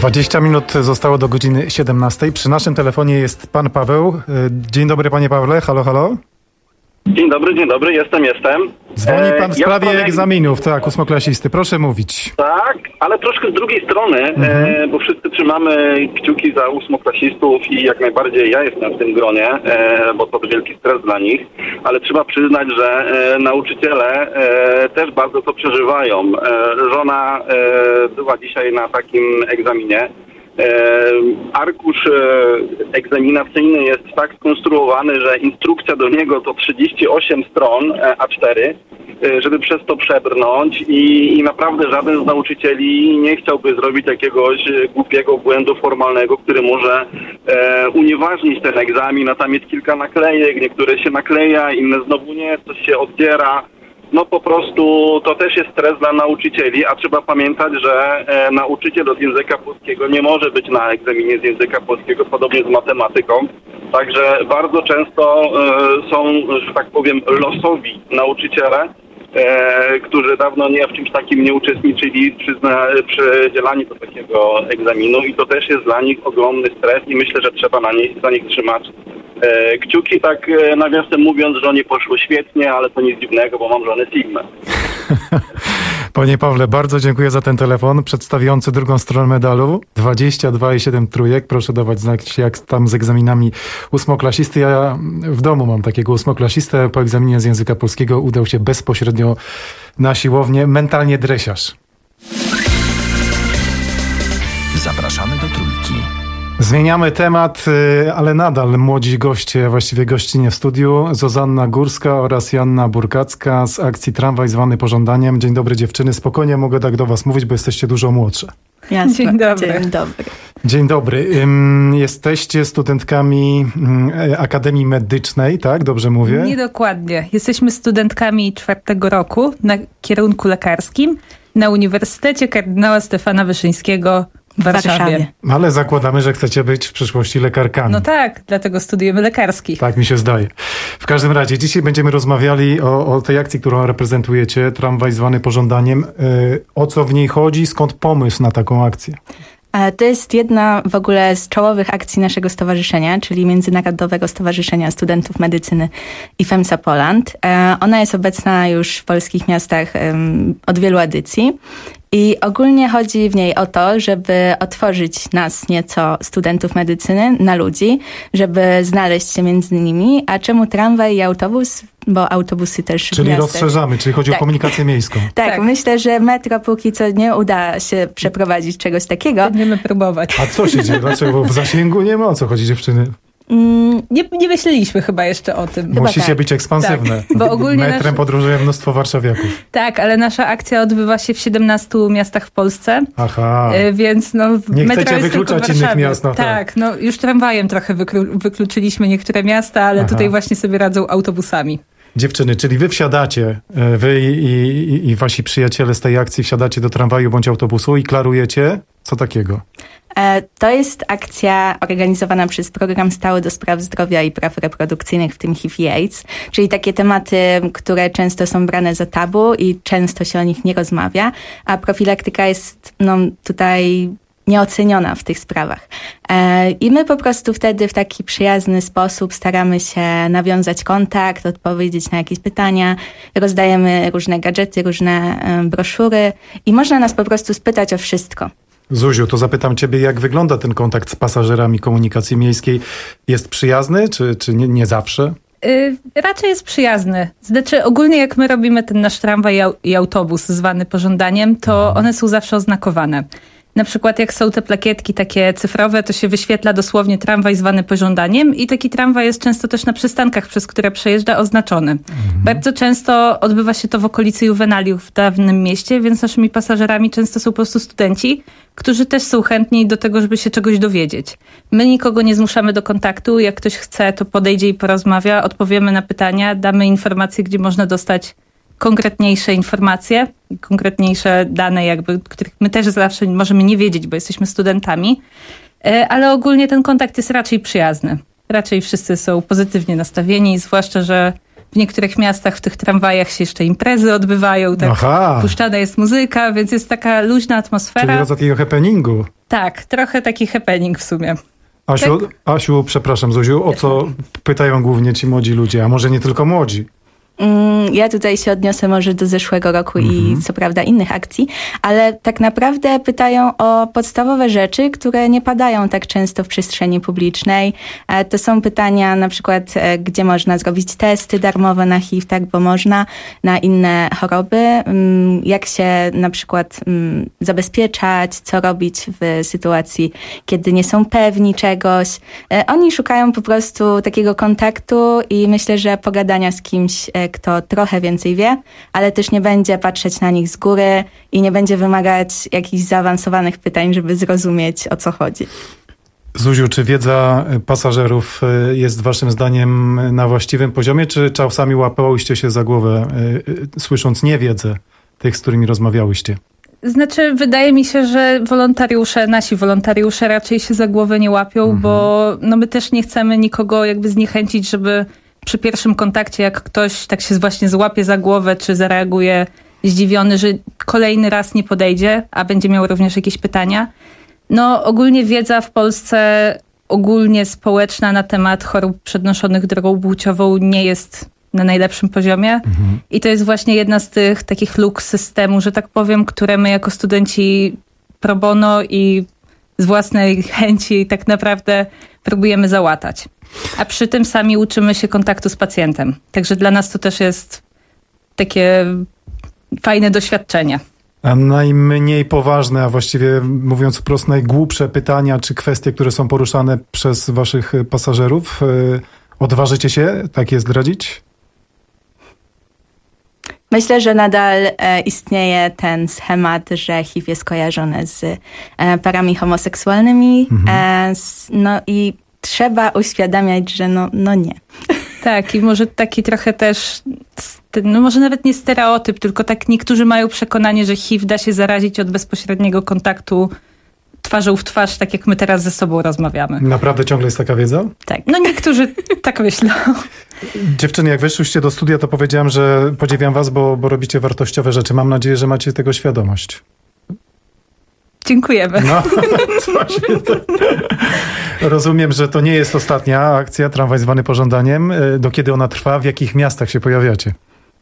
dwadzieścia minut zostało do godziny siedemnastej. Przy naszym telefonie jest pan Paweł. Dzień dobry, panie Pawle. Halo, halo. Dzień dobry, dzień dobry, jestem, jestem. Dzwoni pan w ja sprawie sprawie... egzaminów, tak, ósmoklasisty. Proszę mówić. Tak, ale troszkę z drugiej strony, Mhm. e, bo wszyscy trzymamy kciuki za ósmoklasistów i jak najbardziej ja jestem w tym gronie, e, bo to wielki stres dla nich, ale trzeba przyznać, że e, nauczyciele e, też bardzo to przeżywają. E, żona e, była dzisiaj na takim egzaminie. E, arkusz e, egzaminacyjny jest tak skonstruowany, że instrukcja do niego to trzydzieści osiem stron e, A cztery, e, żeby przez to przebrnąć i, i naprawdę żaden z nauczycieli nie chciałby zrobić jakiegoś e, głupiego błędu formalnego, który może e, unieważnić ten egzamin, a tam jest kilka naklejek, niektóre się nakleja, inne znowu nie, coś się oddziera. No po prostu to też jest stres dla nauczycieli, a trzeba pamiętać, że e, nauczyciel od języka polskiego nie może być na egzaminie z języka polskiego, podobnie z matematyką. Także bardzo często e, są, że tak powiem, losowi nauczyciele, e, którzy dawno nie w czymś takim nie uczestniczyli przy, przy dzielaniu do takiego egzaminu i to też jest dla nich ogromny stres i myślę, że trzeba na nich, za nich trzymać E, kciuki, tak e, nawiasem mówiąc, żonie poszło świetnie, ale to nic dziwnego, bo mam żonę Sigmę. Panie Pawle, bardzo dziękuję za ten telefon przedstawiający drugą stronę medalu. dwadzieścia dwa i siedem trójek. Proszę dawać znać, jak tam z egzaminami ósmoklasisty. Ja w domu mam takiego ósmoklasistę. Po egzaminie z języka polskiego udał się bezpośrednio na siłownię. Mentalnie dresiarz. Zapraszamy do Trójki. Zmieniamy temat, ale nadal młodzi goście, właściwie gościnie w studiu. Zuzanna Górska oraz Joanna Burkacka z akcji Tramwaj zwany pożądaniem. Dzień dobry dziewczyny, spokojnie mogę tak do was mówić, bo jesteście dużo młodsze. Jasne. Dzień dobry. Dzień dobry. Dzień dobry. Jesteście studentkami Akademii Medycznej, tak? Dobrze mówię? Nie dokładnie. Jesteśmy studentkami czwartego roku na kierunku lekarskim na Uniwersytecie Kardynała Stefana Wyszyńskiego w Warszawie. Warszawie. Ale zakładamy, że chcecie być w przyszłości lekarkami. No tak, dlatego studiujemy lekarski. Tak mi się zdaje. W każdym razie, dzisiaj będziemy rozmawiali o, o tej akcji, którą reprezentujecie, Tramwaj zwany pożądaniem. Yy, o co w niej chodzi? Skąd pomysł na taką akcję? To jest jedna w ogóle z czołowych akcji naszego stowarzyszenia, czyli Międzynarodowego Stowarzyszenia Studentów Medycyny i FEMSA Poland. Ona jest obecna już w polskich miastach od wielu edycji. I ogólnie chodzi w niej o to, żeby otworzyć nas nieco, studentów medycyny, na ludzi, żeby znaleźć się między nimi. A czemu tramwaj i autobus? Bo autobusy też Czyli w rozszerzamy, czyli chodzi tak. o komunikację miejską. Tak, tak, myślę, że metro póki co nie uda się przeprowadzić czegoś takiego. Będziemy próbować. A co się dzieje? Dlaczego? Bo w zasięgu nie ma, o co chodzi dziewczyny? Mm, nie, nie myśleliśmy chyba jeszcze o tym. Musicie tak. być ekspansywne. Tak, bo ogólnie Metrem nasz... podróżuje mnóstwo warszawiaków. Tak, ale nasza akcja odbywa się w siedemnastu miastach w Polsce. Aha. Więc no, nie chcecie wykluczać innych miast. No tak, tak, no już tramwajem trochę wyklu- wykluczyliśmy niektóre miasta, ale Aha. tutaj właśnie sobie radzą autobusami. Dziewczyny, czyli wy wsiadacie, wy i, i, i wasi przyjaciele z tej akcji wsiadacie do tramwaju bądź autobusu i klarujecie co takiego? To jest akcja organizowana przez Program Stały do Spraw Zdrowia i Praw Reprodukcyjnych, w tym H I V i AIDS, czyli takie tematy, które często są brane za tabu i często się o nich nie rozmawia, a profilaktyka jest no, tutaj nieoceniona w tych sprawach. I my po prostu wtedy w taki przyjazny sposób staramy się nawiązać kontakt, odpowiedzieć na jakieś pytania, rozdajemy różne gadżety, różne broszury i można nas po prostu spytać o wszystko. Zuziu, to zapytam ciebie, jak wygląda ten kontakt z pasażerami komunikacji miejskiej? Jest przyjazny, czy, czy nie, nie zawsze? Yy, raczej jest przyjazny. Znaczy ogólnie jak my robimy ten nasz tramwaj i autobus zwany pożądaniem, to one są zawsze oznakowane. Na przykład jak są te plakietki takie cyfrowe, to się wyświetla dosłownie tramwaj zwany pożądaniem i taki tramwaj jest często też na przystankach, przez które przejeżdża, oznaczony. Mhm. Bardzo często odbywa się to w okolicy Juwenaliów w dawnym mieście, więc naszymi pasażerami często są po prostu studenci, którzy też są chętni do tego, żeby się czegoś dowiedzieć. My nikogo nie zmuszamy do kontaktu. Jak ktoś chce, to podejdzie i porozmawia, odpowiemy na pytania, damy informacje, gdzie można dostać konkretniejsze informacje, konkretniejsze dane, jakby, których my też zawsze możemy nie wiedzieć, bo jesteśmy studentami, ale ogólnie ten kontakt jest raczej przyjazny. Raczej wszyscy są pozytywnie nastawieni, zwłaszcza, że W niektórych miastach w tych tramwajach się jeszcze imprezy odbywają, tak Aha. puszczana jest muzyka, więc jest taka luźna atmosfera. Czyli rodzaj takiego happeningu. Tak, trochę taki happening w sumie. Asiu, tak? Asiu, przepraszam Zuziu, o co pytają głównie ci młodzi ludzie, a może nie tylko młodzi? Ja tutaj się odniosę może do zeszłego roku mm-hmm. i co prawda innych akcji, ale tak naprawdę pytają o podstawowe rzeczy, które nie padają tak często w przestrzeni publicznej. To są pytania na przykład, gdzie można zrobić testy darmowe na H I V, tak, bo można, na inne choroby, jak się na przykład zabezpieczać, co robić w sytuacji, kiedy nie są pewni czegoś. Oni szukają po prostu takiego kontaktu i myślę, że pogadania z kimś, kto trochę więcej wie, ale też nie będzie patrzeć na nich z góry i nie będzie wymagać jakichś zaawansowanych pytań, żeby zrozumieć, o co chodzi. Zuziu, czy wiedza pasażerów jest waszym zdaniem na właściwym poziomie, czy czasami łapałyście się za głowę, słysząc niewiedzę tych, z którymi rozmawiałyście? Znaczy, wydaje mi się, że wolontariusze, nasi wolontariusze raczej się za głowę nie łapią, mhm. bo no my też nie chcemy nikogo jakby zniechęcić, żeby przy pierwszym kontakcie, jak ktoś tak się właśnie złapie za głowę, czy zareaguje zdziwiony, że kolejny raz nie podejdzie, a będzie miał również jakieś pytania. No ogólnie wiedza w Polsce, ogólnie społeczna na temat chorób przenoszonych drogą płciową nie jest na najlepszym poziomie. Mhm. I to jest właśnie jedna z tych takich luk systemu, że tak powiem, które my jako studenci pro bono i z własnej chęci tak naprawdę próbujemy załatać. A przy tym sami uczymy się kontaktu z pacjentem. Także dla nas to też jest takie fajne doświadczenie. A najmniej poważne, a właściwie mówiąc wprost najgłupsze pytania czy kwestie, które są poruszane przez waszych pasażerów, odważycie się takie zdradzić? Myślę, że nadal e, istnieje ten schemat, że H I V jest kojarzony z e, parami homoseksualnymi. Mhm. E, s, no i trzeba uświadamiać, że no, no nie. Tak, i może taki trochę też, no może nawet nie stereotyp, tylko tak niektórzy mają przekonanie, że H I V da się zarazić od bezpośredniego kontaktu twarzą w twarz, tak jak my teraz ze sobą rozmawiamy. Naprawdę ciągle jest taka wiedza? Tak. No niektórzy tak myślą. Dziewczyny, jak weszłyście do studia, to powiedziałem, że podziwiam was, bo, bo robicie wartościowe rzeczy. Mam nadzieję, że macie tego świadomość. Dziękujemy. No, właśnie to. Rozumiem, że to nie jest ostatnia akcja, tramwaj zwany pożądaniem. Do kiedy ona trwa? W jakich miastach się pojawiacie?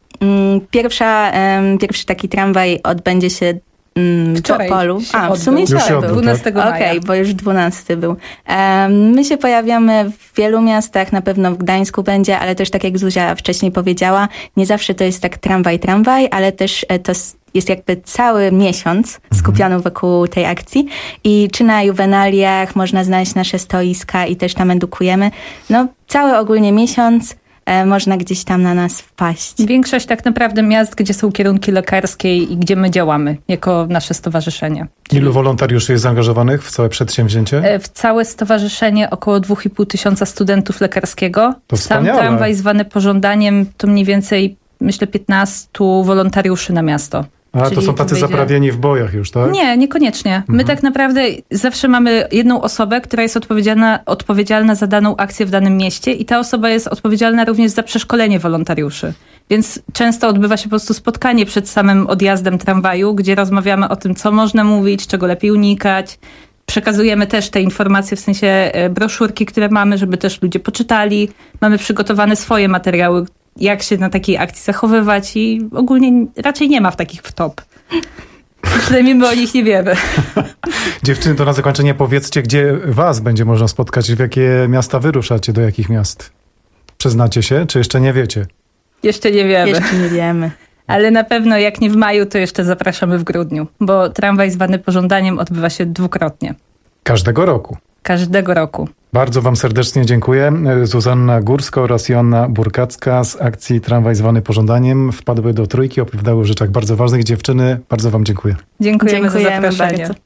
Pierwsza, pierwszy taki tramwaj odbędzie się Wczoraj w Opolu. A, w sumie wczoraj był. dwunastego maja. Okej, okay, bo już dwunasty był. Um, my się pojawiamy w wielu miastach, na pewno w Gdańsku będzie, ale też tak jak Zuzia wcześniej powiedziała, nie zawsze to jest tak tramwaj, tramwaj, ale też to jest jakby cały miesiąc skupiony wokół tej akcji i czy na juwenaliach można znaleźć nasze stoiska i też tam edukujemy. No, cały ogólnie miesiąc można gdzieś tam na nas wpaść. Większość tak naprawdę miast, gdzie są kierunki lekarskie i gdzie my działamy jako nasze stowarzyszenie. Ilu wolontariuszy jest zaangażowanych w całe przedsięwzięcie? W całe stowarzyszenie około dwa i pół tysiąca studentów lekarskiego. To Sam tramwaj zwany pożądaniem to mniej więcej, myślę, piętnastu wolontariuszy na miasto. A, Czyli to są tacy wyjdzie... zaprawieni w bojach już, tak? Nie, niekoniecznie. Mhm. My tak naprawdę zawsze mamy jedną osobę, która jest odpowiedzialna, odpowiedzialna za daną akcję w danym mieście i ta osoba jest odpowiedzialna również za przeszkolenie wolontariuszy. Więc często odbywa się po prostu spotkanie przed samym odjazdem tramwaju, gdzie rozmawiamy o tym, co można mówić, czego lepiej unikać. Przekazujemy też te informacje, w sensie broszurki, które mamy, żeby też ludzie poczytali. Mamy przygotowane swoje materiały, jak się na takiej akcji zachowywać i ogólnie raczej nie ma w takich wtop. Przynajmniej my o nich nie wiemy. Dziewczyny, to na zakończenie powiedzcie, gdzie was będzie można spotkać, w jakie miasta wyruszacie, do jakich miast? Przyznacie się, czy jeszcze nie wiecie? Jeszcze nie wiemy. Jeszcze nie wiemy. Ale na pewno jak nie w maju, to jeszcze zapraszamy w grudniu, bo tramwaj zwany pożądaniem odbywa się dwukrotnie. Każdego roku? Każdego roku. Bardzo wam serdecznie dziękuję. Zuzanna Górska oraz Joanna Burkacka z akcji Tramwaj zwany pożądaniem wpadły do trójki, opowiadały o rzeczach bardzo ważnych. Dziewczyny, bardzo wam dziękuję. Dziękujemy, Dziękujemy za zaproszenie. Bardzo.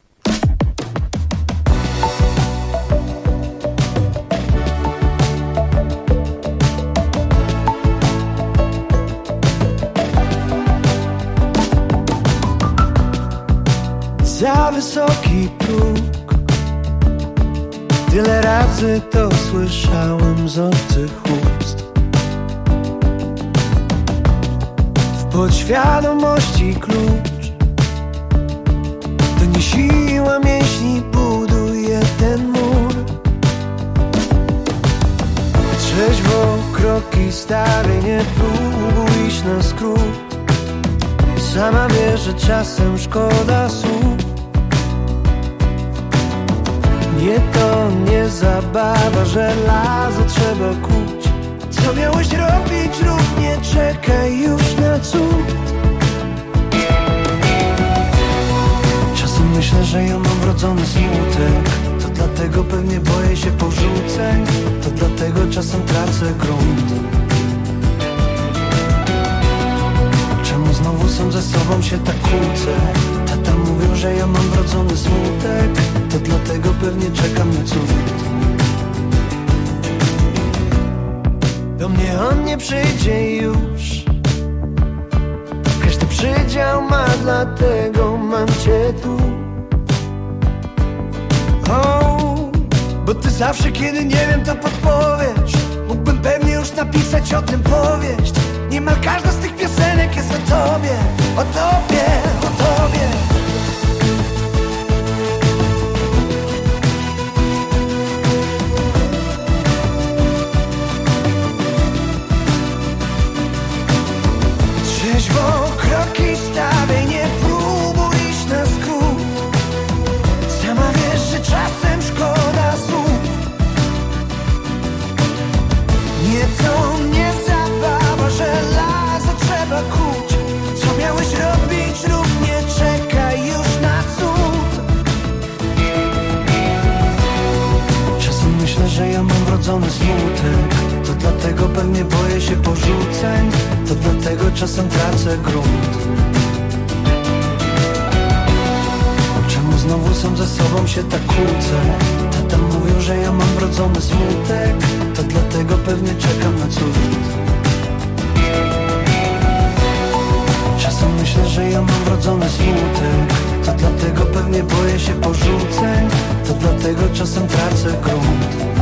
Za wysoki próg, tyle razy to słyszałem z obcych ust. podświadomości klucz. To nie siła mięśni buduje ten mur. Trzeźwo kroki stawiaj, nie próbuj iść na skrót. Sama wiesz, że czasem szkoda słów. Nie to nie zabawa, żelazo trzeba kuć. Co miałeś robić, rób, nie czekaj już na cud. Czasem myślę, że ja mam wrodzony smutek. To dlatego pewnie boję się porzuceń. To dlatego czasem tracę grunt. Czemu znowu sam ze sobą się tak kłócę? Tata mówił, że ja mam wrodzony smutek. To dlatego pewnie czekam na cud. Do mnie on nie przyjdzie już. Każdy przydział ma, dlatego mam cię tu. Oh, bo ty zawsze, kiedy nie wiem, to podpowiesz. Mógłbym pewnie już napisać o tym powieść. Niemal każda z tych piosenek jest o tobie, o tobie, o tobie. Trzeźwo kroki stawiaj, nie próbuj iść na skrót. Sama wiesz, że czasem szkoda słów. Nie to nie zabawa, żelazo trzeba kuć. Co miałeś robić, rób, nie czekaj już na cud. Czasem myślę, że ja mam wrodzony smutek. To dlatego pewnie boję się porzuceń. To dlatego czasem tracę grunt. Czemu znowu sam ze sobą się tak kłócę? Tata mówił, że ja mam wrodzony smutek. To dlatego pewnie czekam na cud. Czasem myślę, że ja mam wrodzony smutek. To dlatego pewnie boję się porzuceń. To dlatego czasem tracę grunt.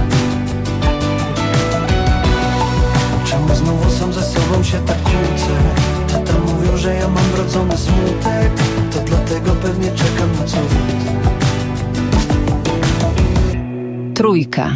Czemu znowu sam ze sobą się tak kłócę? Tata mówił, że ja mam wrodzony smutek. To dlatego pewnie czekam na cud. Trójka.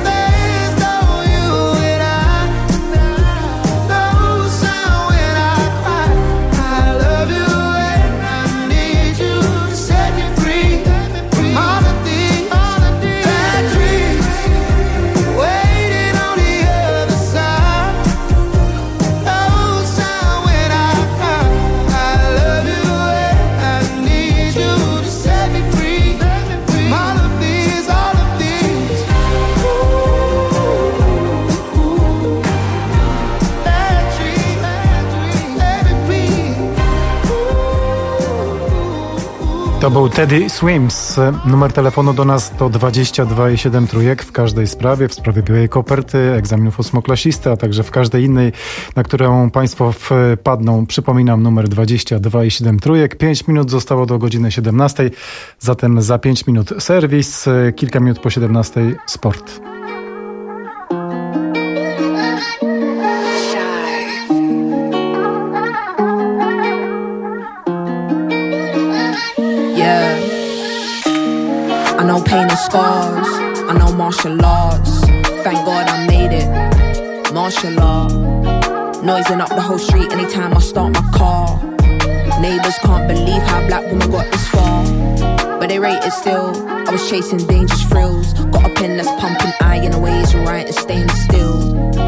I To był Teddy Swims. Numer telefonu do nas to dwadzieścia dwa i siedem trójek w każdej sprawie, w sprawie białej koperty, egzaminów ósmoklasisty, a także w każdej innej, na którą Państwo wpadną. Przypominam, numer dwadzieścia dwa i siedem trójek. Pięć minut zostało do godziny siedemnastej, zatem za pięć minut serwis, kilka minut po siedemnastej sport. I know pain and scars, I know martial arts. Thank God I made it, martial law. Noising up the whole street anytime I start my car. Neighbors can't believe how black women got this far, but they rate it still. I was chasing dangerous thrills. Got a pen that's pumping iron away, it's right and staying still.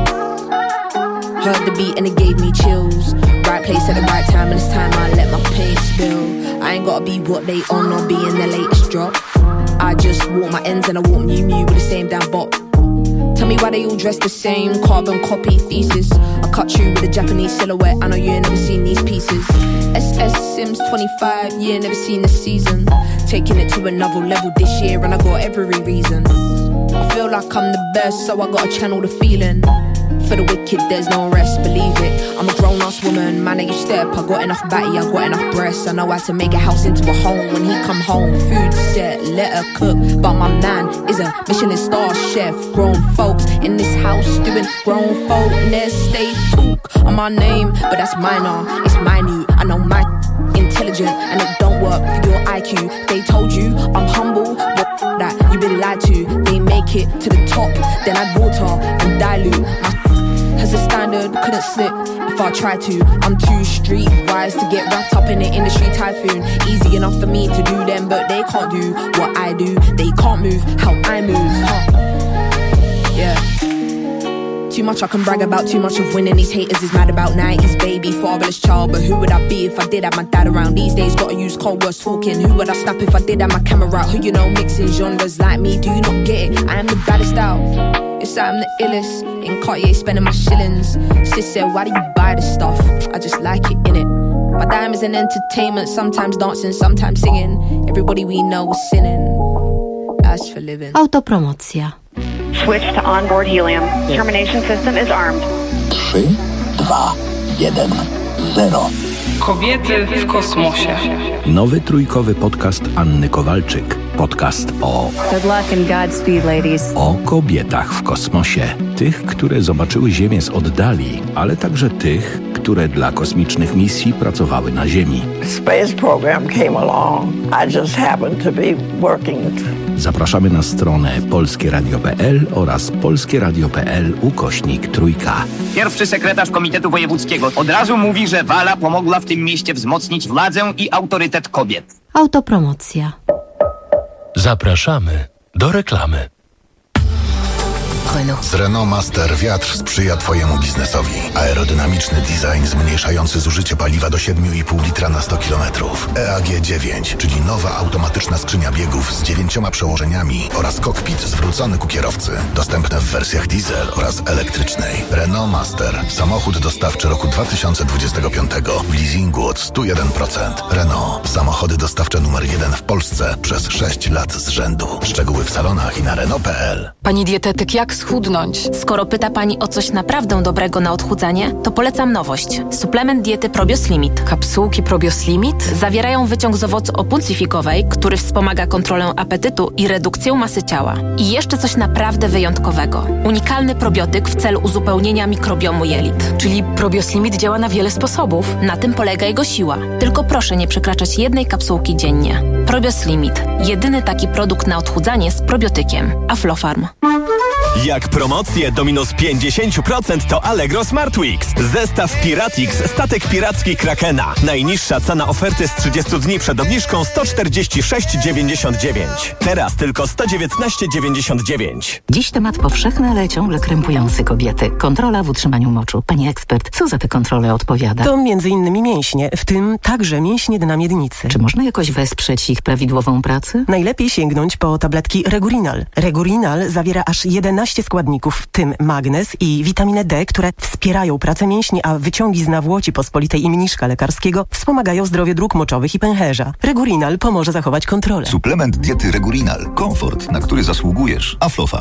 Heard the beat and it gave me chills. Right place at the right time, and it's time I let my pain spill. I ain't gotta be what they on or be in the latest drop. I just walk my ends and I walk Miu Miu with the same damn bop. Tell me why they all dress the same, carbon copy thesis. I cut you with a Japanese silhouette, I know you ain't never seen these pieces. S S Sims twenty-five, yeah, never seen this season. Taking it to another level this year and I got every reason. I feel like I'm the best, so I gotta channel the feeling. For the wicked, there's no rest, believe it. I'm a grown-ass woman, man, you step. I got enough batty, I got enough breasts. I know how to make a house into a home. When he come home, food set, let her cook. But my man is a Michelin star chef. Grown folks in this house doing grown folkness. They talk on my name, but that's minor, it's minute. I know my intelligent and it don't work for your I Q. They told you I'm humble, but that you been lied to. They make it to the top, then add water and dilute. My has a standard, couldn't slip if I tried to. I'm too streetwise to get wrapped up in the industry typhoon. Easy enough for me to do them, but they can't do what I do. They can't move how I move, huh? Yeah. Too much I can brag about, too much of winning. These haters is mad about nineties baby, fatherless child. But who would I be if I did have my dad around? These days gotta use cold words talking. Who would I snap if I did have my camera out? Who you know mixing genres like me, do you not get it? I am the baddest out. Yes, I'm the illest. In Cartier spending my shillings. Sis said, why do you buy this stuff? I just like it, innit? My dime is an entertainment. Sometimes dancing, sometimes singing. Everybody we know is sinning. As for living. Autopromocja. Switch to onboard helium. Termination system is armed. trzy, dwa, jeden, zero. Kobiety w kosmosie. Nowy trójkowy podcast Anny Kowalczyk. Podcast o... Good luck and Godspeed, ladies. O kobietach w kosmosie. Tych, które zobaczyły Ziemię z oddali, ale także tych, które dla kosmicznych misji pracowały na Ziemi. Space program came along. I just happened to be working. Zapraszamy na stronę polskie radio kropka p l oraz polskie radio kropka p l ukośnik trójka. Pierwszy sekretarz Komitetu Wojewódzkiego od razu mówi, że Wala pomogła w tym mieście wzmocnić władzę i autorytet kobiet. Autopromocja. Zapraszamy do reklamy. Z Renault Master wiatr sprzyja Twojemu biznesowi. Aerodynamiczny design zmniejszający zużycie paliwa do siedem i pół litra na sto kilometrów. E A G dziewięć, czyli nowa automatyczna skrzynia biegów z dziewięcioma przełożeniami oraz kokpit zwrócony ku kierowcy. Dostępne w wersjach diesel oraz elektrycznej. Renault Master. Samochód dostawczy roku dwa tysiące dwudziestego piątego w leasingu od sto jeden procent. Renault. Samochody dostawcze numer jeden w Polsce przez sześć lat z rzędu. Szczegóły w salonach i na Renault kropka p l. Pani dietetyk, jak schudnąć? Skoro pyta Pani o coś naprawdę dobrego na odchudzanie, to polecam nowość. Suplement diety Probios Limit. Kapsułki Probios Limit? Zawierają wyciąg z owocu opuncifikowej, który wspomaga kontrolę apetytu i redukcję masy ciała. I jeszcze coś naprawdę wyjątkowego. Unikalny probiotyk w celu uzupełnienia mikrobiomu jelit. Czyli Probios Limit działa na wiele sposobów. Na tym polega jego siła. Tylko proszę nie przekraczać jednej kapsułki dziennie. Probios Limit. Jedyny taki produkt na odchudzanie z probiotykiem. Aflofarm. Jak promocje do minus pięćdziesiąt procent to Allegro Smart Weeks. Zestaw Piratix, statek piracki Krakena. Najniższa cena oferty z trzydziestu dni przed obniżką sto czterdzieści sześć dziewięćdziesiąt dziewięć. Teraz tylko sto dziewiętnaście dziewięćdziesiąt dziewięć. Dziś temat powszechny, ale ciągle krępujący kobiety. Kontrola w utrzymaniu moczu. Pani ekspert, co za tę kontrolę odpowiada? To między innymi mięśnie, w tym także mięśnie dna miednicy. Czy można jakoś wesprzeć ich prawidłową pracę? Najlepiej sięgnąć po tabletki Regurinal. Regurinal zawiera aż jedenaście jedenaście składników, w tym magnez i witaminę D, które wspierają pracę mięśni, a wyciągi z nawłoci pospolitej i mniszka lekarskiego wspomagają zdrowie dróg moczowych i pęcherza. Regurinal pomoże zachować kontrolę. Suplement diety Regurinal. Komfort, na który zasługujesz. Aflofa.